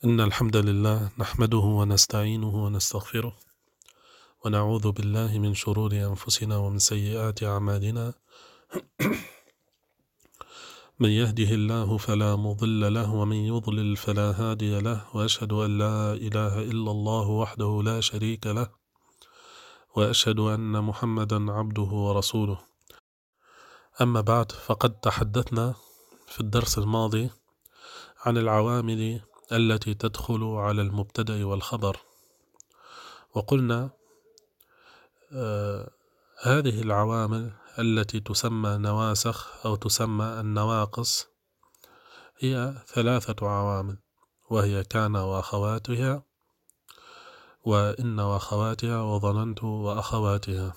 إن الحمد لله نحمده ونستعينه ونستغفره ونعوذ بالله من شرور أنفسنا ومن سيئات أعمالنا. من يهده الله فلا مضل له ومن يضلل فلا هادي له، وأشهد أن لا إله إلا الله وحده لا شريك له، وأشهد أن محمدا عبده ورسوله. أما بعد، فقد تحدثنا في الدرس الماضي عن العوامل التي تدخل على المبتدأ والخبر، وقلنا هذه العوامل التي تسمى نواسخ أو تسمى النواقص هي 3 عوامل، وهي كان وأخواتها، وإن وأخواتها، وظننت وأخواتها.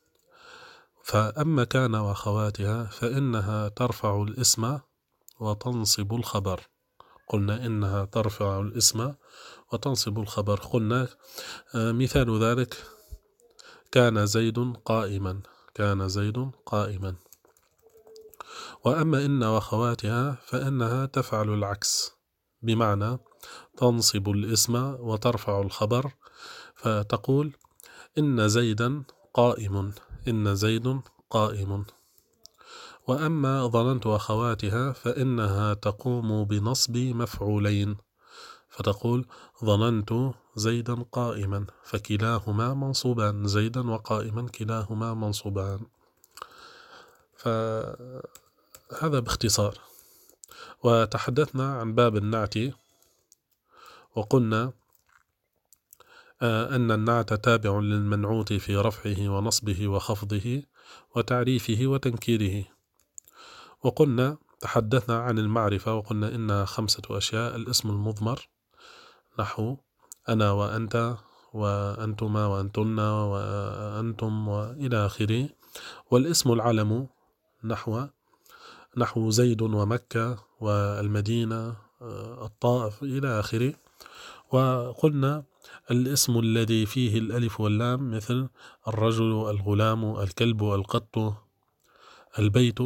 فأما كان وأخواتها فإنها ترفع الاسم وتنصب الخبر. قلنا إنها ترفع الاسم وتنصب الخبر. قلنا مثال ذلك: كان زيد قائما، كان زيد قائما. وأما إن وأخواتها فإنها تفعل العكس، بمعنى تنصب الاسم وترفع الخبر، فتقول إن زيدا قائم، إن زيد قائم. وأما ظننت أخواتها فإنها تقوم بنصب مفعولين، فتقول ظننت زيدا قائما، فكلاهما منصوبان، زيدا وقائما كلاهما منصوبان. فهذا باختصار. وتحدثنا عن باب النعت، وقلنا أن النعت تابع للمنعوت في رفعه ونصبه وخفضه وتعريفه وتنكيره. وقلنا تحدثنا عن المعرفة، وقلنا إنها 5 أشياء: الاسم المضمر نحو أنا وأنت وأنتما وأنتن وأنتم وإلى آخره، والاسم العلم نحو زيد ومكة والمدينة الطائف إلى آخره. وقلنا الاسم الذي فيه الألف واللام مثل الرجل، الغلام، الكلب، القط، البيت.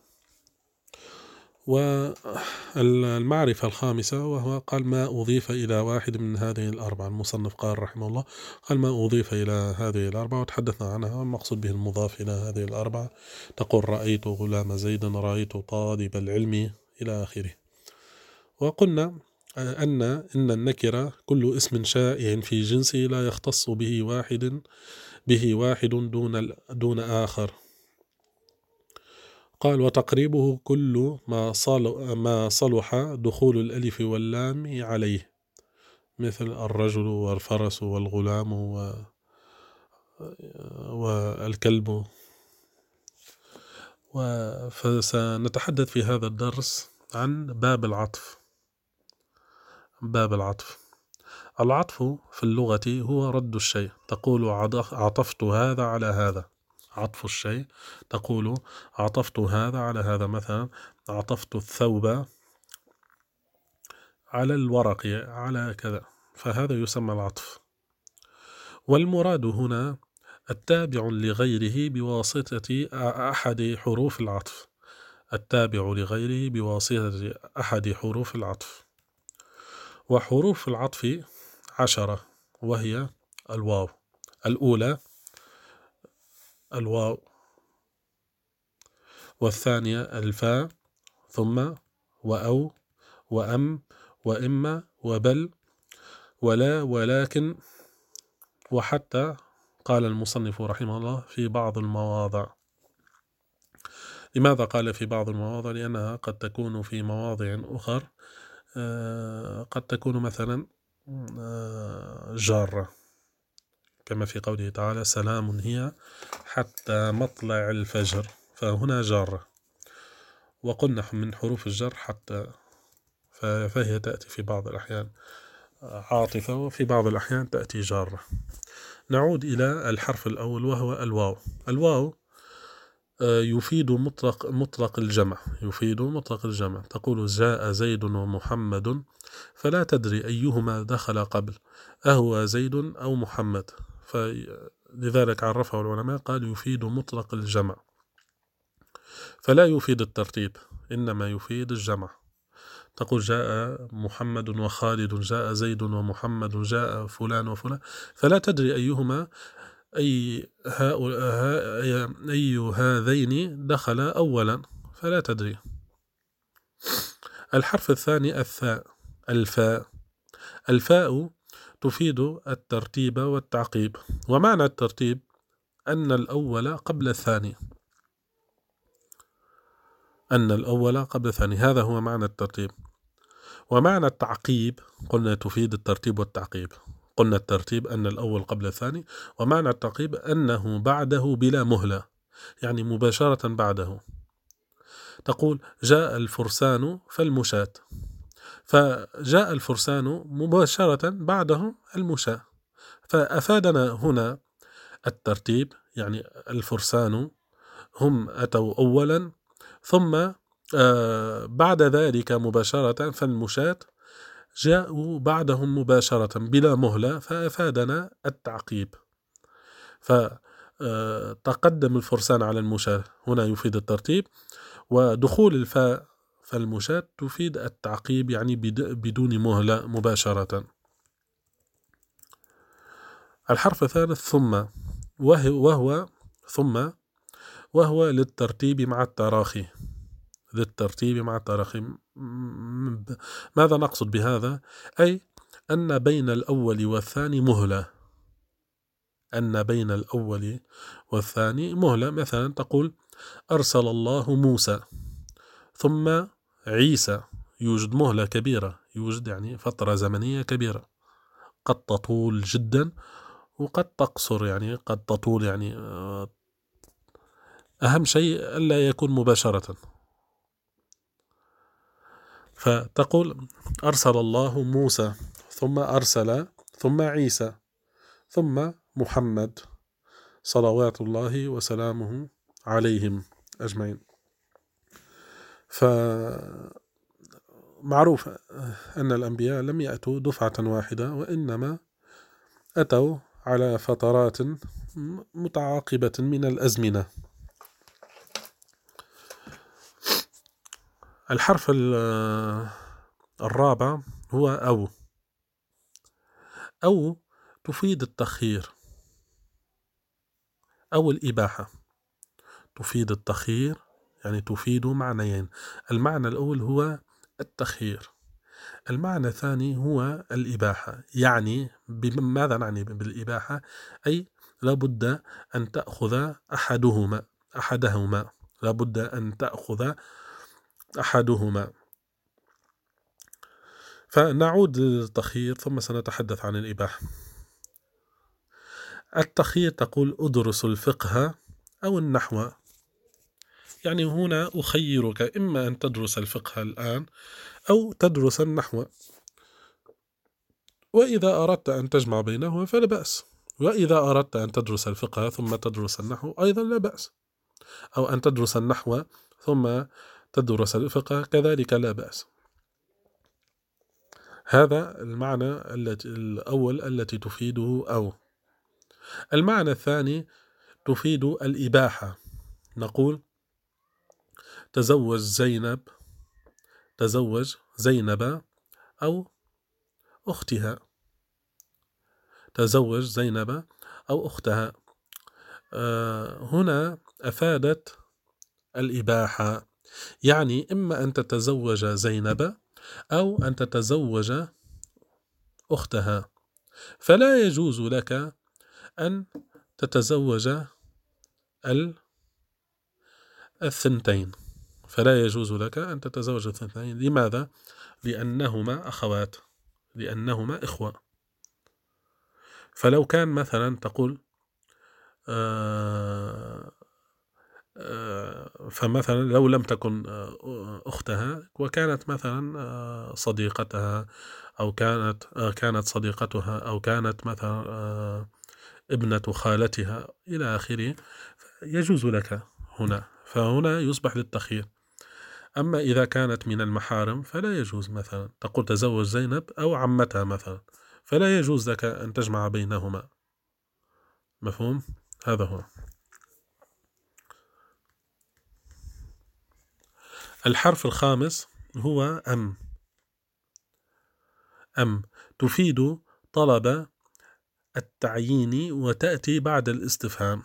والمعرفة الخامسة وهو قال ما أضيف إلى واحد من هذه الأربعة. المصنف قال رحمه الله قال ما أضيف إلى هذه الأربعة، وتحدثنا عنها، والمقصود به المضاف إلى هذه الأربعة. تقول رأيت غلام زيد، رأيت طالب العلم إلى آخره. وقلنا إن النكرة كل اسم شائع في جنسه لا يختص به واحد دون آخر. قال وتقريبه كل ما صلح دخول الألف واللام عليه، مثل الرجل والفرس والغلام والكلب. فسنتحدث في هذا الدرس عن باب العطف. باب العطف. العطف في اللغة هو رد الشيء، تقول عطفت هذا على هذا. عطف الشيء تقول عطفت هذا على هذا. مثلا عطفت الثوب على الورق على كذا، فهذا يسمى العطف. والمراد هنا التابع لغيره بواسطة أحد حروف العطف، التابع لغيره بواسطة أحد حروف العطف. وحروف العطف 10، وهي الواو. الأولى الواو، والثانية الفاء، ثم وأو وأم وإما وبل ولا ولكن وحتى. قال المصنف رحمه الله في بعض المواضع. لماذا قال في بعض المواضع؟ لأنها قد تكون في مواضع أخر قد تكون مثلا جارة، كما في قوله تعالى سلام هي حتى مطلع الفجر، فهنا جارة. وقلنا من حروف الجر حتى، فهي تأتي في بعض الأحيان عاطفة، وفي بعض الأحيان تأتي جارة. نعود إلى الحرف الأول وهو الواو. الواو يفيد مطلق الجمع، يفيد مطلق الجمع. تقول جاء زيد ومحمد، فلا تدري أيهما دخل قبل، أهو زيد أو محمد. فلذلك عرفه العلماء قال يفيد مطلق الجمع، فلا يفيد الترتيب، إنما يفيد الجمع. تقول جاء محمد وخالد، جاء زيد ومحمد، جاء فلان وفلان، فلا تدري أيهما أي هذين دخل أولا، فلا تدري. الحرف الثاني الثاء. الفاء تفيد الترتيب والتعقيب، ومعنى الترتيب أن الأول قبل الثاني، هذا هو معنى الترتيب. ومعنى التعقيب قلنا تفيد الترتيب والتعقيب، قلنا الترتيب أن الأول قبل الثاني، ومعنى التعقيب أنه بعده بلا مهلة، يعني مباشرة بعده. تقول جاء الفرسان فالمشاة، فجاء الفرسان مباشرة بعده المشاة، فأفادنا هنا الترتيب، يعني الفرسان هم أتوا أولا، ثم بعد ذلك مباشرة فالمشاة جاءوا بعدهم مباشرة بلا مهلة، فأفادنا التعقيب. فتقدم الفرسان على المشاة هنا يفيد الترتيب، ودخول الفاء فالمشاة تفيد التعقيب، يعني بدون مهلة مباشرة. الحرف الثالث ثم، وهو للترتيب مع التراخي. ماذا نقصد بهذا؟ أي أن بين الأول والثاني مهلة، مثلا تقول أرسل الله موسى ثم عيسى، يوجد مهلة كبيرة، يوجد يعني فترة زمنية كبيرة، قد تطول جدا وقد تقصر، يعني قد تطول، يعني أهم شيء ألا يكون مباشرة. فتقول أرسل الله موسى ثم أرسل ثم عيسى ثم محمد صلوات الله وسلامه عليهم أجمعين. فمعروف أن الأنبياء لم يأتوا دفعة واحدة، وإنما أتوا على فترات متعاقبة من الأزمنة. الحرف الرابع هو أو تفيد التخيير أو الإباحة. تفيد التخيير، يعني تفيد معنيين. المعنى الأول هو التخيير، المعنى الثاني هو الإباحة. يعني ماذا نعني بالإباحة؟ أي لابد أن تأخذ أحدهما، لابد أن تأخذ أحدهما. فنعود للتخيير ثم سنتحدث عن الإباحة. التخيير تقول أدرس الفقه أو النحو، يعني هنا أخيرك إما أن تدرس الفقه الآن أو تدرس النحو، وإذا أردت أن تجمع بينهما فلا بأس، وإذا أردت أن تدرس الفقه ثم تدرس النحو أيضا لا بأس، أو أن تدرس النحو ثم تدرس الفقه كذلك لا بأس. هذا المعنى الأول التي تفيده أو. المعنى الثاني تفيد الإباحة، نقول تزوج زينب أو أختها، تزوج زينب أو أختها. هنا أفادت الإباحة، يعني إما أن تتزوج زينب أو أن تتزوج أختها، فلا يجوز لك أن تتزوج الثنتين، فلا يجوز لك أن تتزوج الثنتين. لماذا؟ لأنهما أخوات، لأنهما إخوة. فلو كان مثلا تقول فمثلا لو لم تكن أختها وكانت مثلا صديقتها، أو كانت صديقتها، أو كانت مثلا ابنة خالتها إلى آخره، يجوز لك هنا، فهنا يصبح للتخيير. أما إذا كانت من المحارم فلا يجوز، مثلا تقول تزوج زينب أو عمتها مثلا، فلا يجوز لك أن تجمع بينهما. مفهوم؟ هذا هو. الحرف الخامس هو أم. أم تفيد طلب التعيين وتأتي بعد الاستفهام.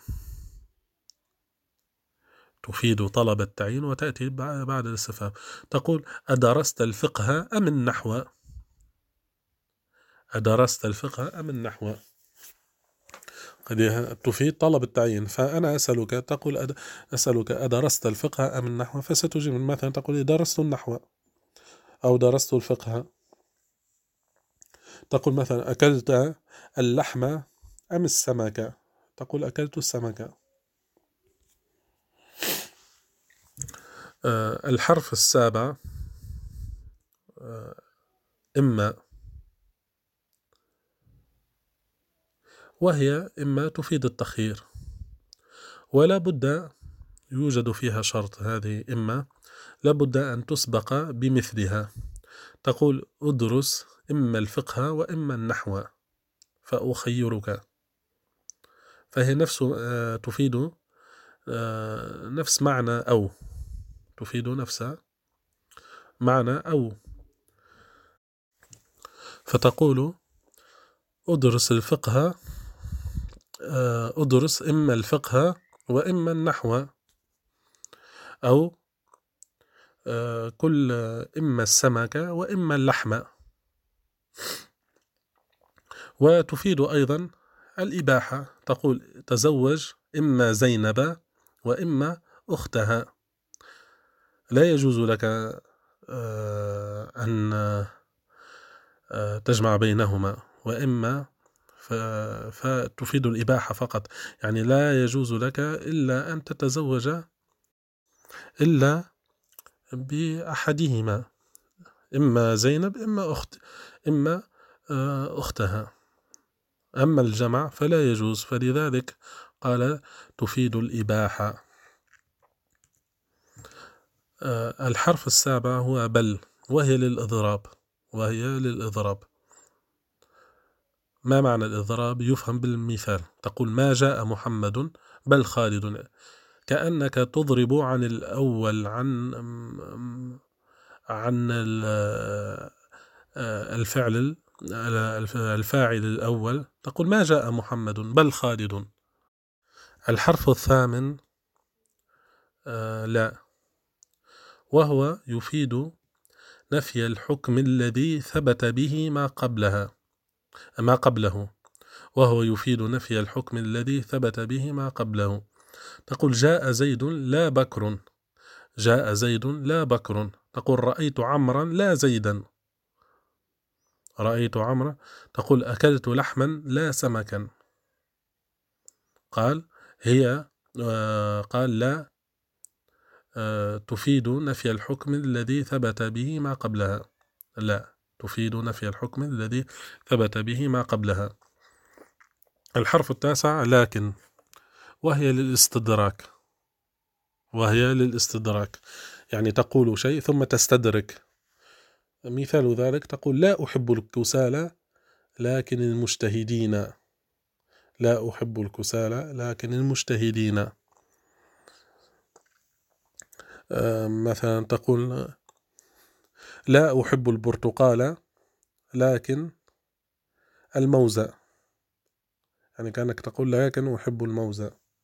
تفيد طلب التعيين وتأتي بعد الاستفهام. تقول أدرست الفقه أم النحو؟ أدرست الفقه أم النحو؟ قد تفيد طلب التعيين، فأنا أسألك تقول أسألك أدرست الفقه أم النحو، فستجيب مثلا تقول درست النحو أو درست الفقه. تقول مثلا أكلت اللحم أم السمك؟ تقول أكلت السمك. الحرف السابع إما، وهي إما تفيد التخيير، ولا بد يوجد فيها شرط، هذه إما لابد أن تسبق بمثلها. تقول أدرس إما الفقه وإما النحو فأخيرك، فهي نفس تفيد نفس معنى أو، تفيد نفس معنى أو. فتقول أدرس الفقه، أدرس إما الفقه وإما النحو، أو كل إما السمك وإما اللحم. وتفيد أيضا الإباحة، تقول تزوج إما زينب وإما أختها. لا يجوز لك أن تجمع بينهما، وإما فتفيد الإباحة فقط، يعني لا يجوز لك إلا أن تتزوج إلا بأحدهما، إما زينب إما أختها. أما الجمع فلا يجوز، فلذلك قال تفيد الإباحة. الحرف السابع هو بل، وهي للإضراب. ما معنى الإضراب؟ يفهم بالمثال. تقول ما جاء محمد بل خالد، كأنك تضرب عن الأول، عن الفاعل الأول، تقول ما جاء محمد بل خالد. الحرف الثامن لا، وهو يفيد نفي الحكم الذي ثبت به ما قبله، وهو يفيد نفي الحكم الذي ثبت به ما قبله. تقول جاء زيد لا بكر، جاء زيد لا بكر. تقول رأيت عمرا لا زيدا، رأيت عمرا. تقول أكلت لحما لا سمكا. قال لا تفيد نفي الحكم الذي ثبت به ما قبلها، لا تفيد نفي الحكم الذي ثبت به ما قبلها. الحرف التاسع لكن، وهي للاستدراك، يعني تقول شيء ثم تستدرك. مثال ذلك تقول لا أحب الكسالى لكن المجتهدين، لا أحب الكسالى لكن المجتهدين. مثلا تقول لا أحب البرتقال لكن الموز، يعني كأنك تقول لكن أحب الموز.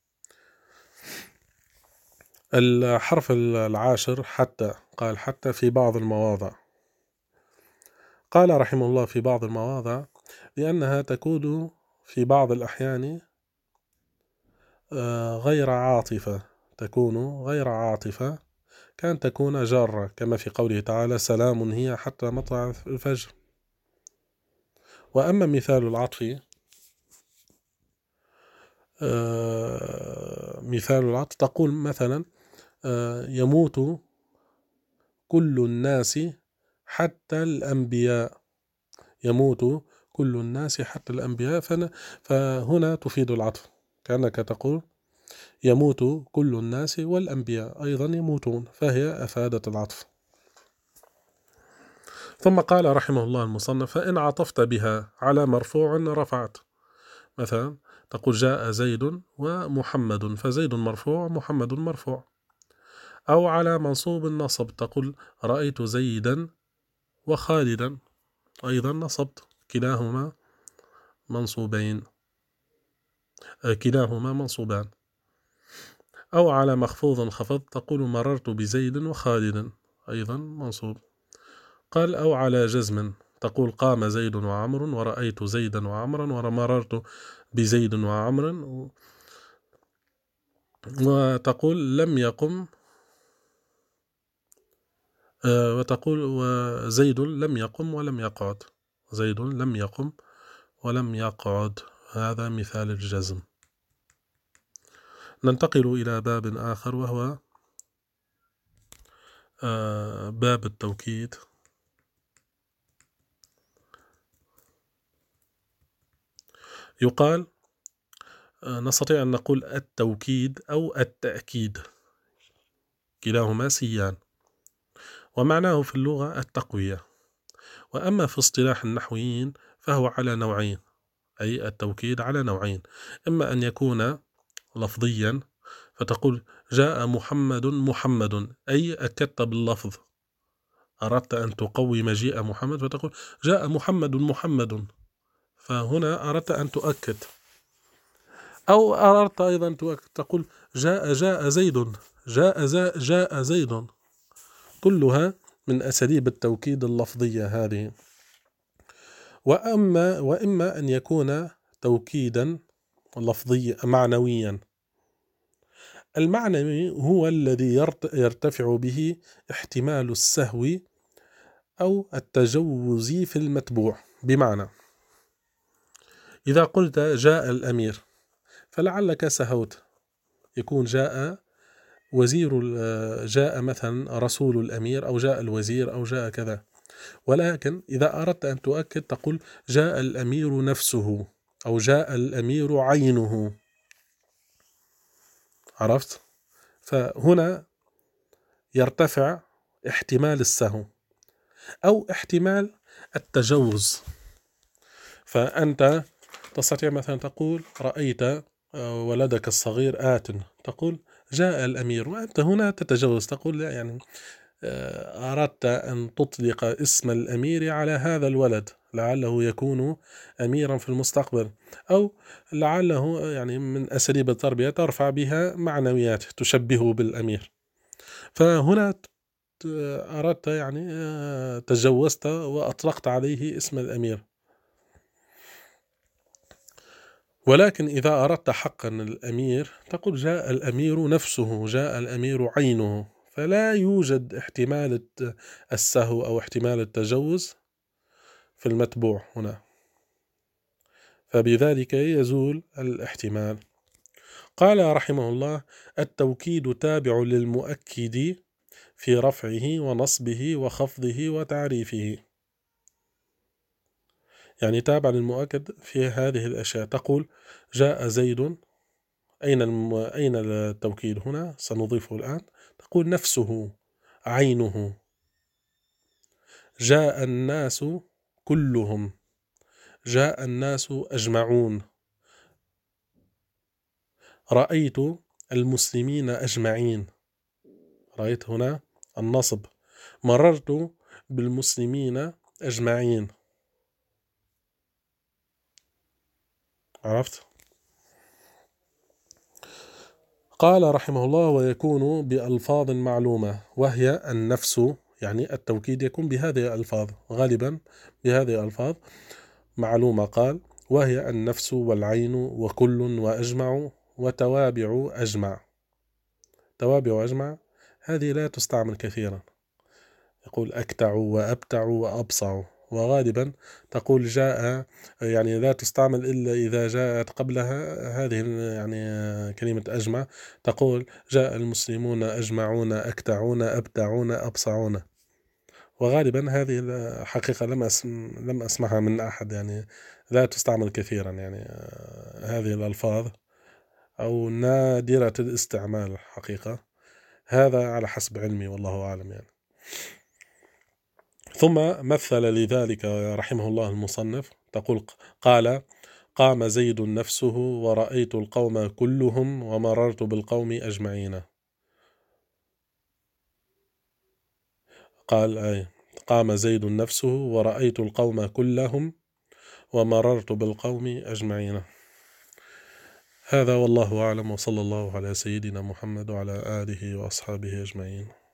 الحرف العاشر حتى، قال حتى في بعض المواضع، قال رحمه الله في بعض المواضع لأنها تكون في بعض الأحيان غير عاطفة، تكون غير عاطفة، كان تكون جارة، كما في قوله تعالى سلام هي حتى مطلع الفجر. وأما مثال العطف، مثال العطف تقول مثلا يموت كل الناس حتى الأنبياء، يموت كل الناس حتى الأنبياء، فهنا تفيد العطف، كأنك تقول يموت كل الناس والأنبياء أيضا يموتون، فهي أفادت العطف. ثم قال رحمه الله المصنف فإن عطفت بها على مرفوع رفعت، مثلا تقول جاء زيد ومحمد، فزيد مرفوع محمد مرفوع. أو على منصوب النصب، تقول رأيت زيدا وخالدا، أيضا نصبت كلاهما منصوبين، كلاهما منصوبان. أو على مخفوض خفض تقول مررت بزيد وخالد، أيضا منصوب. قال أو على جزم تقول قام زيد وعمر ورأيت زيدا وعمرا ومررت بزيد وعمر، وتقول لم يقم، وتقول وزيد لم يقم ولم يقعد، زيد لم يقم ولم يقعد. هذا مثال الجزم. ننتقل إلى باب آخر وهو باب التوكيد. يقال نستطيع أن نقول التوكيد أو التأكيد، كلاهما سيان، ومعناه في اللغة التقوية. وأما في اصطلاح النحويين فهو على نوعين، أي التوكيد على نوعين: إما أن يكون لفظيا فتقول جاء محمد محمد، أي أكدت باللفظ، أردت أن تقوي مجيء محمد فتقول جاء محمد محمد، فهنا أردت أن تؤكد. أو أردت أيضا تقول جاء زيد، جاء زيد، كلها من أساليب التوكيد اللفظية هذه. وإما أن يكون توكيدا لفظيا معنويا. المعنوي هو الذي يرتفع به احتمال السهو أو التجوز في المتبوع. بمعنى إذا قلت جاء الأمير فلعلك سهوت، يكون جاء وزير، جاء مثلا رسول الأمير، أو جاء الوزير، أو جاء كذا. ولكن إذا أردت أن تؤكد تقول جاء الأمير نفسه، أو جاء الأمير عينه. عرفت؟ فهنا يرتفع احتمال السهو أو احتمال التجوز. فأنت تستطيع مثلا تقول رأيت ولدك الصغير آت، تقول جاء الأمير، وأنت هنا تتجوز تقول لا، يعني أردت أن تطلق اسم الأمير على هذا الولد لعله يكون أميرا في المستقبل، أو لعله يعني من أساليب التربية ترفع بها معنويات تشبهه بالأمير. فهنا أردت يعني تجوزت وأطلقت عليه اسم الأمير. ولكن إذا أردت حقا الأمير تقول جاء الأمير نفسه، جاء الأمير عينه، فلا يوجد احتمال السهو أو احتمال التجوز في المتبوع هنا، فبذلك يزول الاحتمال. قال رحمه الله: التوكيد تابع للمؤكد في رفعه ونصبه وخفضه وتعريفه. يعني تابع للمؤكد في هذه الأشياء. تقول جاء زيد، أين التوكيد هنا؟ سنضيفه الآن. تقول نفسه، عينه. جاء الناس كلهم، جاء الناس أجمعون. رأيت المسلمين أجمعين، رأيت هنا النصب. مررت بالمسلمين أجمعين. عرفت؟ قال رحمه الله: ويكون بألفاظ معلومة، وهي النفس، يعني التوكيد يكون بهذه الألفاظ، غالبا بهذه الألفاظ معلومة. قال: وهي النفس والعين وكل وأجمع وتوابع أجمع. توابع أجمع هذه لا تستعمل كثيرا، يقول أكتع وأبتع وأبصع، وغالبا تقول جاء، يعني لا تستعمل إلا إذا جاءت قبلها هذه يعني كلمة أجمع. تقول جاء المسلمون أجمعون أكتعون أبتعون أبصعون. وغالبا هذه الحقيقة لم أسمعها من أحد، يعني لا تستعمل كثيرا، يعني هذه الألفاظ أو نادرة الاستعمال حقيقة. هذا على حسب علمي والله أعلم يعني. ثم مثل لذلك رحمه الله المصنف، تقول قال: قام زيد نفسه ورأيت القوم كلهم ومررت بالقوم أجمعين. قام زيد نفسه ورأيت القوم كلهم ومررت بالقوم أجمعين. هذا والله أعلم، وصلى الله على سيدنا محمد وعلى آله وأصحابه أجمعين.